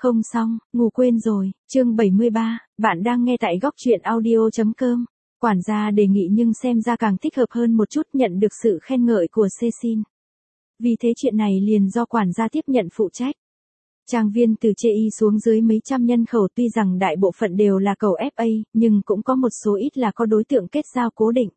Không xong, ngủ quên rồi, chương 73, bạn đang nghe tại góc truyện audio.com. Quản gia đề nghị nhưng xem ra càng thích hợp hơn một chút, nhận được sự khen ngợi của Cecil. Vì thế chuyện này liền do quản gia tiếp nhận phụ trách. Trang viên từ Chê xuống dưới mấy trăm nhân khẩu, tuy rằng đại bộ phận đều là cầu FA, nhưng cũng có một số ít là có đối tượng kết giao cố định.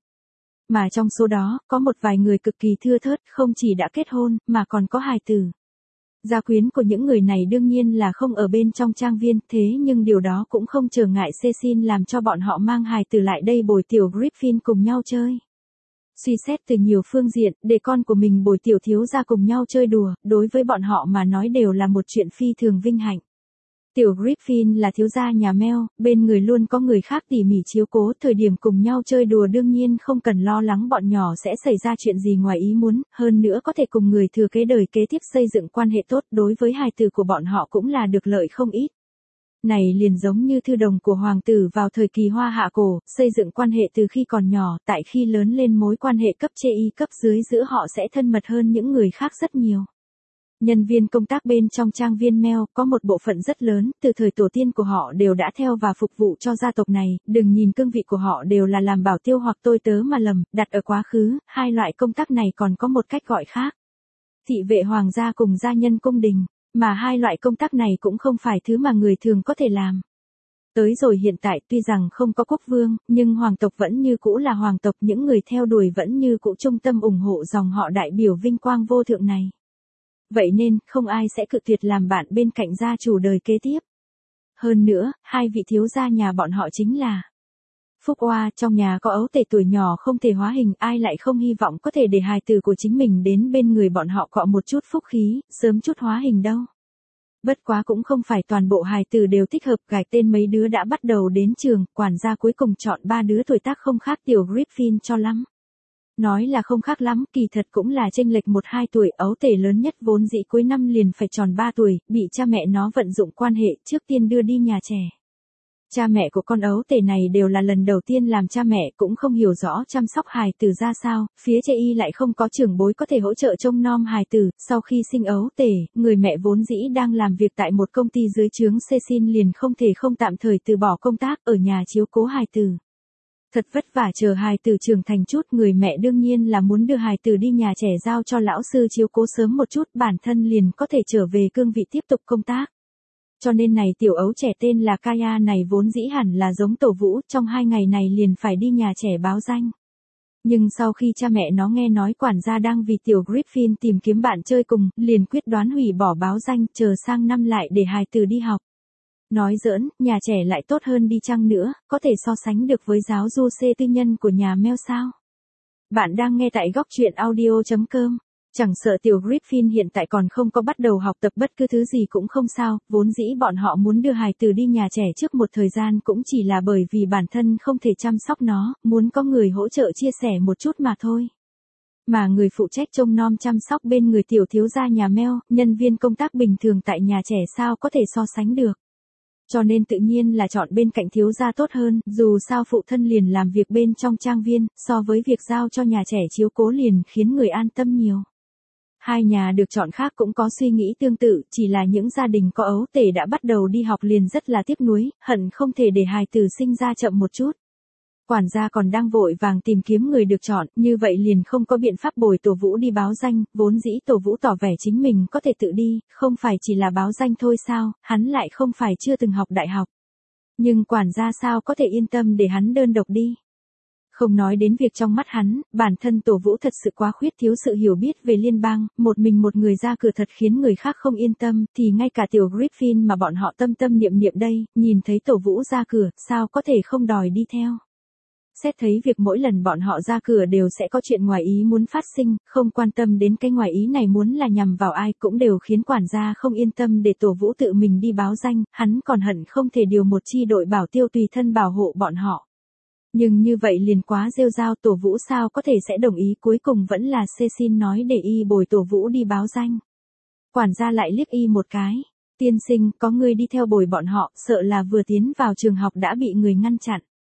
Mà trong số đó, có một vài người cực kỳ thưa thớt, không chỉ đã kết hôn, mà còn có hài tử. Gia quyến của những người này đương nhiên là không ở bên trong trang viên, thế nhưng điều đó cũng không trở ngại Cecil làm cho bọn họ mang hài tử lại đây bồi tiểu Griffin cùng nhau chơi. Suy xét từ nhiều phương diện, để con của mình bồi tiểu thiếu gia cùng nhau chơi đùa, đối với bọn họ mà nói đều là một chuyện phi thường vinh hạnh. Tiểu Griffin là thiếu gia nhà Mel, bên người luôn có người khác tỉ mỉ chiếu cố, thời điểm cùng nhau chơi đùa đương nhiên không cần lo lắng bọn nhỏ sẽ xảy ra chuyện gì ngoài ý muốn, hơn nữa có thể cùng người thừa kế đời kế tiếp xây dựng quan hệ tốt, đối với hài tử của bọn họ cũng là được lợi không ít. Này liền giống như thư đồng của hoàng tử vào thời kỳ Hoa Hạ cổ, xây dựng quan hệ từ khi còn nhỏ, tại khi lớn lên mối quan hệ cấp Chê cấp dưới giữa họ sẽ thân mật hơn những người khác rất nhiều. Nhân viên công tác bên trong trang viên Mel có một bộ phận rất lớn, từ thời tổ tiên của họ đều đã theo và phục vụ cho gia tộc này, đừng nhìn cương vị của họ đều là làm bảo tiêu hoặc tôi tớ mà lầm, đặt ở quá khứ, hai loại công tác này còn có một cách gọi khác. Thị vệ hoàng gia cùng gia nhân cung đình, mà hai loại công tác này cũng không phải thứ mà người thường có thể làm. Tới rồi hiện tại tuy rằng không có quốc vương, nhưng hoàng tộc vẫn như cũ là hoàng tộc, những người theo đuổi vẫn như cũ trung tâm ủng hộ dòng họ đại biểu vinh quang vô thượng này. Vậy nên, không ai sẽ cự tuyệt làm bạn bên cạnh gia chủ đời kế tiếp. Hơn nữa, hai vị thiếu gia nhà bọn họ chính là Phúc Oa, trong nhà có ấu tể tuổi nhỏ không thể hóa hình, ai lại không hy vọng có thể để hài tử của chính mình đến bên người bọn họ cọ một chút phúc khí, sớm chút hóa hình đâu. Bất quá cũng không phải toàn bộ hài tử đều thích hợp, gạch tên mấy đứa đã bắt đầu đến trường, quản gia cuối cùng chọn 3 đứa tuổi tác không khác tiểu Griffin cho lắm. Nói là không khác lắm, kỳ thật cũng là chênh lệch 1-2 tuổi, ấu tể lớn nhất vốn dĩ cuối năm liền phải tròn 3 tuổi, bị cha mẹ nó vận dụng quan hệ, trước tiên đưa đi nhà trẻ. Cha mẹ của con ấu tể này đều là lần đầu tiên làm cha mẹ, cũng không hiểu rõ chăm sóc hài tử ra sao, phía Chê lại không có trưởng bối có thể hỗ trợ trông nom hài tử, sau khi sinh ấu tể, người mẹ vốn dĩ đang làm việc tại một công ty dưới trướng Cecil liền không thể không tạm thời từ bỏ công tác ở nhà chiếu cố hài tử. Thật vất vả chờ hài tử trưởng thành chút, người mẹ đương nhiên là muốn đưa hài tử đi nhà trẻ giao cho lão sư chiếu cố sớm một chút, bản thân liền có thể trở về cương vị tiếp tục công tác. Cho nên này tiểu ấu trẻ tên là Kaya này vốn dĩ hẳn là giống tổ Vũ, trong 2 ngày này liền phải đi nhà trẻ báo danh. Nhưng sau khi cha mẹ nó nghe nói quản gia đang vì tiểu Griffin tìm kiếm bạn chơi cùng, liền quyết đoán hủy bỏ báo danh, chờ sang năm lại để hài tử đi học. Nói giỡn, nhà trẻ lại tốt hơn đi chăng nữa, có thể so sánh được với giáo du C tư nhân của nhà Mel sao? Bạn đang nghe tại góc truyện audio.com. Chẳng sợ tiểu Griffin hiện tại còn không có bắt đầu học tập bất cứ thứ gì cũng không sao, vốn dĩ bọn họ muốn đưa hài tử đi nhà trẻ trước một thời gian cũng chỉ là bởi vì bản thân không thể chăm sóc nó, muốn có người hỗ trợ chia sẻ một chút mà thôi. Mà người phụ trách trông nom chăm sóc bên người tiểu thiếu gia nhà Mel, nhân viên công tác bình thường tại nhà trẻ sao có thể so sánh được. Cho nên tự nhiên là chọn bên cạnh thiếu gia tốt hơn, dù sao phụ thân liền làm việc bên trong trang viên, so với việc giao cho nhà trẻ chiếu cố liền khiến người an tâm nhiều. Hai nhà được chọn khác cũng có suy nghĩ tương tự, chỉ là những gia đình có ấu tể đã bắt đầu đi học liền rất là tiếc nuối, hận không thể để hài tử sinh ra chậm một chút. Quản gia còn đang vội vàng tìm kiếm người được chọn, như vậy liền không có biện pháp bồi tổ Vũ đi báo danh, vốn dĩ tổ Vũ tỏ vẻ chính mình có thể tự đi, không phải chỉ là báo danh thôi sao, hắn lại không phải chưa từng học đại học. Nhưng quản gia sao có thể yên tâm để hắn đơn độc đi. Không nói đến việc trong mắt hắn, bản thân tổ Vũ thật sự quá khuyết thiếu sự hiểu biết về liên bang, một mình một người ra cửa thật khiến người khác không yên tâm, thì ngay cả tiểu Griffin mà bọn họ tâm tâm niệm niệm đây, nhìn thấy tổ Vũ ra cửa, sao có thể không đòi đi theo. Xét thấy việc mỗi lần bọn họ ra cửa đều sẽ có chuyện ngoài ý muốn phát sinh, không quan tâm đến cái ngoài ý này muốn là nhằm vào ai cũng đều khiến quản gia không yên tâm để tổ Vũ tự mình đi báo danh, hắn còn hận không thể điều một chi đội bảo tiêu tùy thân bảo hộ bọn họ. Nhưng như vậy liền quá rêu rao, tổ Vũ sao có thể sẽ đồng ý, cuối cùng vẫn là Cecil nói để y bồi tổ Vũ đi báo danh. Quản gia lại liếc y một cái, tiên sinh, có người đi theo bồi bọn họ, sợ là vừa tiến vào trường học đã bị người ngăn chặn.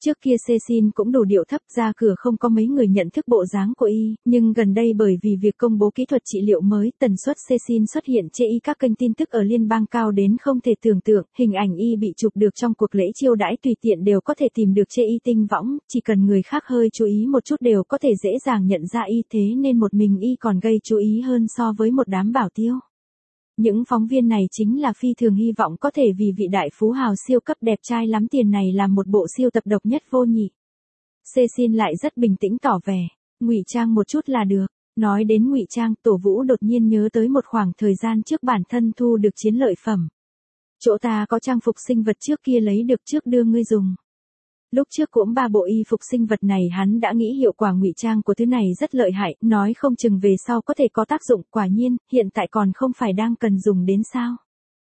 Trước kia Cecil cũng đủ điệu thấp, ra cửa không có mấy người nhận thức bộ dáng của y, nhưng gần đây bởi vì việc công bố kỹ thuật trị liệu mới, tần suất Cecil xuất hiện trên y các kênh tin tức ở liên bang cao đến không thể tưởng tượng, hình ảnh y bị chụp được trong cuộc lễ chiêu đãi tùy tiện đều có thể tìm được trên y tinh võng, chỉ cần người khác hơi chú ý một chút đều có thể dễ dàng nhận ra y, thế nên một mình y còn gây chú ý hơn so với một đám bảo tiêu. Những phóng viên này chính là phi thường hy vọng có thể vì vị đại phú hào siêu cấp đẹp trai lắm tiền này làm một bộ siêu tập độc nhất vô nhị. Cecil lại rất bình tĩnh tỏ vẻ, ngụy trang một chút là được. Nói đến ngụy trang, Tổ Vũ đột nhiên nhớ tới một khoảng thời gian trước bản thân thu được chiến lợi phẩm. Chỗ ta có trang phục sinh vật trước kia lấy được trước đưa ngươi dùng. Lúc trước cũng 3 bộ y phục sinh vật này hắn đã nghĩ hiệu quả ngụy trang của thứ này rất lợi hại, nói không chừng về sau có thể có tác dụng, quả nhiên, hiện tại còn không phải đang cần dùng đến sao.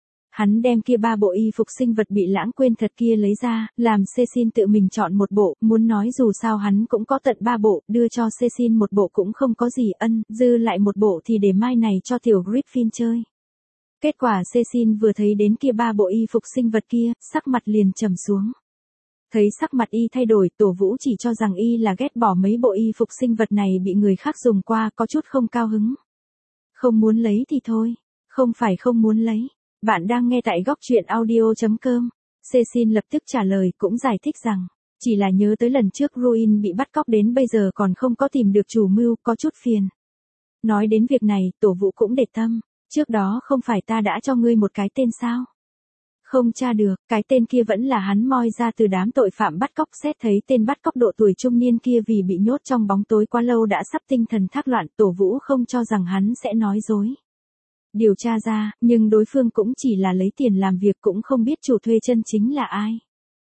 Hắn đem kia 3 bộ y phục sinh vật bị lãng quên thật kia lấy ra, làm Cecil tự mình chọn một bộ, muốn nói dù sao hắn cũng có tận 3 bộ, đưa cho Cecil một bộ cũng không có gì, dư lại một bộ thì để mai này cho tiểu Griffin chơi. Kết quả Cecil vừa thấy đến kia 3 bộ y phục sinh vật kia, sắc mặt liền trầm xuống. Thấy sắc mặt y thay đổi, Tổ Vũ chỉ cho rằng y là ghét bỏ mấy bộ y phục sinh vật này bị người khác dùng qua, có chút không cao hứng. Không muốn lấy thì thôi, không phải không muốn lấy. Bạn đang nghe tại góc truyện audio.com. Cecil lập tức trả lời cũng giải thích rằng, chỉ là nhớ tới lần trước Ruin bị bắt cóc đến bây giờ còn không có tìm được chủ mưu, có chút phiền. Nói đến việc này, Tổ Vũ cũng để tâm, trước đó không phải ta đã cho ngươi một cái tên sao? Không tra được, cái tên kia vẫn là hắn moi ra từ đám tội phạm bắt cóc, xét thấy tên bắt cóc độ tuổi trung niên kia vì bị nhốt trong bóng tối quá lâu đã sắp tinh thần thác loạn, Tổ Vũ không cho rằng hắn sẽ nói dối. Điều tra ra, nhưng đối phương cũng chỉ là lấy tiền làm việc cũng không biết chủ thuê chân chính là ai.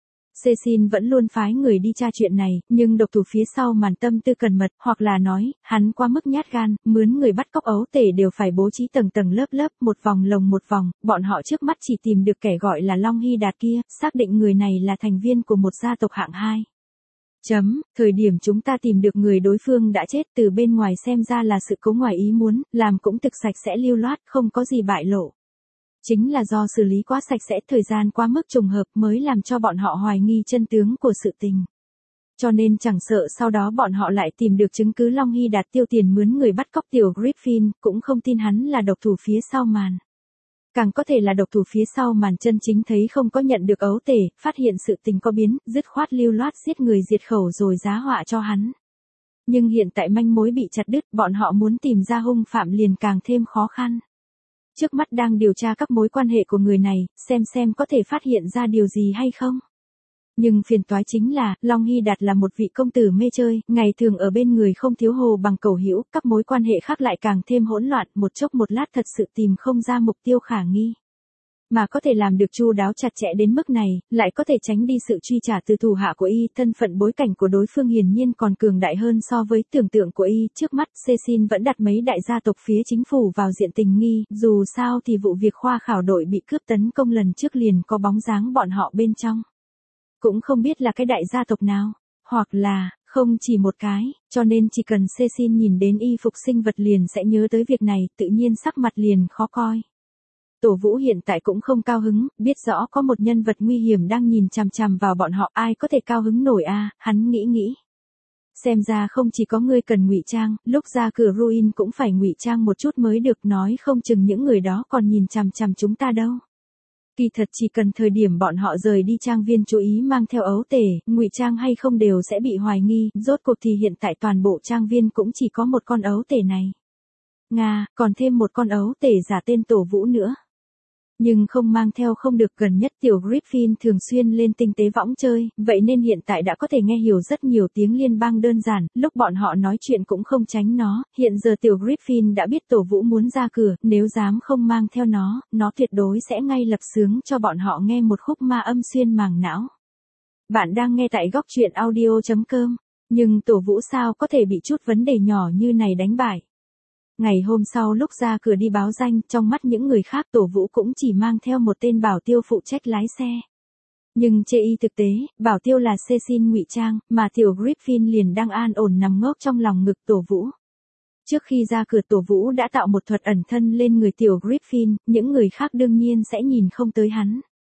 Cecil vẫn luôn phái người đi tra chuyện này, nhưng độc thủ phía sau màn tâm tư cẩn mật, hoặc là nói, hắn quá mức nhát gan, mướn người bắt cóc ấu tể đều phải bố trí tầng tầng lớp lớp, một vòng lồng một vòng, bọn họ trước mắt chỉ tìm được kẻ gọi là Long Hy Đạt kia, xác định người này là thành viên của một gia tộc hạng 2. Thời điểm chúng ta tìm được người đối phương đã chết, từ bên ngoài xem ra là sự cố ngoài ý muốn, làm cũng thực sạch sẽ lưu loát, không có gì bại lộ. Chính là do xử lý quá sạch sẽ, thời gian quá mức trùng hợp mới làm cho bọn họ hoài nghi chân tướng của sự tình. Cho nên chẳng sợ sau đó bọn họ lại tìm được chứng cứ Long Hy Đạt tiêu tiền mướn người bắt cóc tiểu Griffin, cũng không tin hắn là độc thủ phía sau màn. Càng có thể là độc thủ phía sau màn chân chính thấy không có nhận được ấu tể, phát hiện sự tình có biến, dứt khoát lưu loát giết người diệt khẩu rồi giá họa cho hắn. Nhưng hiện tại manh mối bị chặt đứt, bọn họ muốn tìm ra hung phạm liền càng thêm khó khăn. Trước mắt đang điều tra các mối quan hệ của người này, xem có thể phát hiện ra điều gì hay không. Nhưng phiền toái chính là, Long Hy Đạt là một vị công tử mê chơi, ngày thường ở bên người không thiếu hồ bằng cầu hữu, các mối quan hệ khác lại càng thêm hỗn loạn, một chốc một lát thật sự tìm không ra mục tiêu khả nghi. Mà có thể làm được chu đáo chặt chẽ đến mức này, lại có thể tránh đi sự truy trả từ thủ hạ của y, thân phận bối cảnh của đối phương hiển nhiên còn cường đại hơn so với tưởng tượng của y, trước mắt Cecil vẫn đặt mấy đại gia tộc phía chính phủ vào diện tình nghi, dù sao thì vụ việc khoa khảo đội bị cướp tấn công lần trước liền có bóng dáng bọn họ bên trong. Cũng không biết là cái đại gia tộc nào, hoặc là, không chỉ một cái, cho nên chỉ cần Cecil nhìn đến y phục sinh vật liền sẽ nhớ tới việc này, tự nhiên sắc mặt liền khó coi. Tổ Vũ hiện tại cũng không cao hứng, biết rõ có một nhân vật nguy hiểm đang nhìn chằm chằm vào bọn họ, ai có thể cao hứng nổi a, hắn nghĩ. Xem ra không chỉ có ngươi cần ngụy trang, lúc ra cửa Ruin cũng phải ngụy trang một chút mới được, nói không chừng những người đó còn nhìn chằm chằm chúng ta đâu. Kỳ thật chỉ cần thời điểm bọn họ rời đi trang viên chú ý mang theo ấu tể, ngụy trang hay không đều sẽ bị hoài nghi, rốt cuộc thì hiện tại toàn bộ trang viên cũng chỉ có một con ấu tể này. Còn thêm một con ấu tể giả tên Tổ Vũ nữa. Nhưng không mang theo không được, gần nhất tiểu Griffin thường xuyên lên tinh tế võng chơi, vậy nên hiện tại đã có thể nghe hiểu rất nhiều tiếng liên bang đơn giản, lúc bọn họ nói chuyện cũng không tránh nó, hiện giờ tiểu Griffin đã biết Tổ Vũ muốn ra cửa, nếu dám không mang theo nó tuyệt đối sẽ ngay lập sướng cho bọn họ nghe một khúc ma âm xuyên màng não. Bạn đang nghe tại góc truyện audio.com, nhưng Tổ Vũ sao có thể bị chút vấn đề nhỏ như này đánh bại. Ngày hôm sau lúc ra cửa đi báo danh, trong mắt những người khác Tổ Vũ cũng chỉ mang theo một tên bảo tiêu phụ trách lái xe. Nhưng chê y thực tế, bảo tiêu là Cecil ngụy trang, mà tiểu Griffin liền đang an ổn nằm ngốc trong lòng ngực Tổ Vũ. Trước khi ra cửa Tổ Vũ đã tạo một thuật ẩn thân lên người tiểu Griffin, những người khác đương nhiên sẽ nhìn không tới hắn.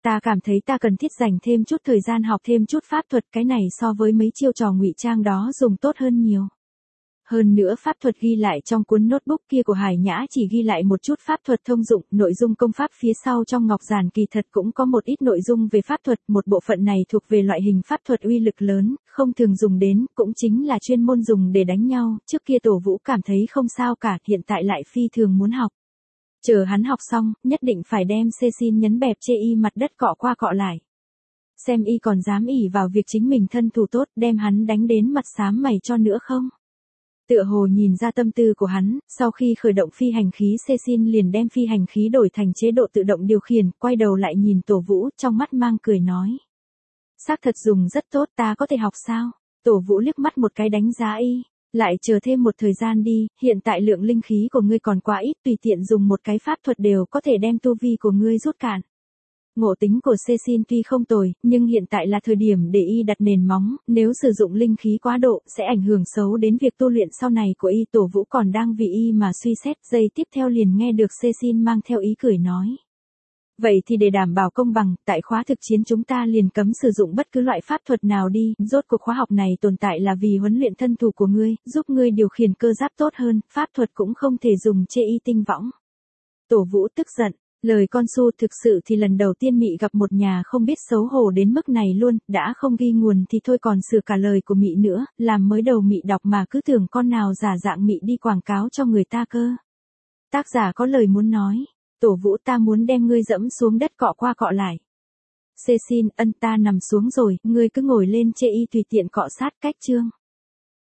Ta cảm thấy ta cần thiết dành thêm chút thời gian học thêm chút pháp thuật, cái này so với mấy chiêu trò ngụy trang đó dùng tốt hơn nhiều. Hơn nữa pháp thuật ghi lại trong cuốn notebook kia của Hải Nhã chỉ ghi lại một chút pháp thuật thông dụng, nội dung công pháp phía sau trong ngọc giản kỳ thật cũng có một ít nội dung về pháp thuật, một bộ phận này thuộc về loại hình pháp thuật uy lực lớn, không thường dùng đến, cũng chính là chuyên môn dùng để đánh nhau, trước kia Tổ Vũ cảm thấy không sao cả, hiện tại lại phi thường muốn học. Chờ hắn học xong, nhất định phải đem Cecil nhấn bẹp chê y mặt đất cọ qua cọ lại. Xem y còn dám ỷ vào việc chính mình thân thủ tốt, đem hắn đánh đến mặt xám mày cho nữa không? Tựa hồ nhìn ra tâm tư của hắn, sau khi khởi động phi hành khí Cecil liền đem phi hành khí đổi thành chế độ tự động điều khiển, quay đầu lại nhìn Tổ Vũ, trong mắt mang cười nói. Xác thật dùng rất tốt, ta có thể học sao? Tổ Vũ liếc mắt một cái đánh giá y. Lại chờ thêm một thời gian đi, hiện tại lượng linh khí của ngươi còn quá ít, tùy tiện dùng một cái pháp thuật đều có thể đem tu vi của ngươi rút cạn. Ngộ tính của Cecil tuy không tồi, nhưng hiện tại là thời điểm để y đặt nền móng, nếu sử dụng linh khí quá độ, sẽ ảnh hưởng xấu đến việc tu luyện sau này của y. Tổ Vũ còn đang vì y mà suy xét, giây tiếp theo liền nghe được Cecil mang theo ý cười nói. Vậy thì để đảm bảo công bằng, tại khóa thực chiến chúng ta liền cấm sử dụng bất cứ loại pháp thuật nào đi, rốt cuộc khóa học này tồn tại là vì huấn luyện thân thủ của ngươi, giúp ngươi điều khiển cơ giáp tốt hơn, pháp thuật cũng không thể dùng chê y tinh võng. Tổ Vũ tức giận, lời con su thực sự thì lần đầu tiên mị gặp một nhà không biết xấu hổ đến mức này luôn, đã không ghi nguồn thì thôi còn sửa cả lời của mị nữa, làm mới đầu mị đọc mà cứ tưởng con nào giả dạng mị đi quảng cáo cho người ta cơ. Tác giả có lời muốn nói. Tổ Vũ, ta muốn đem ngươi dẫm xuống đất cọ qua cọ lại. Cecil, ta nằm xuống rồi, ngươi cứ ngồi lên chê y tùy tiện cọ sát, cách chương.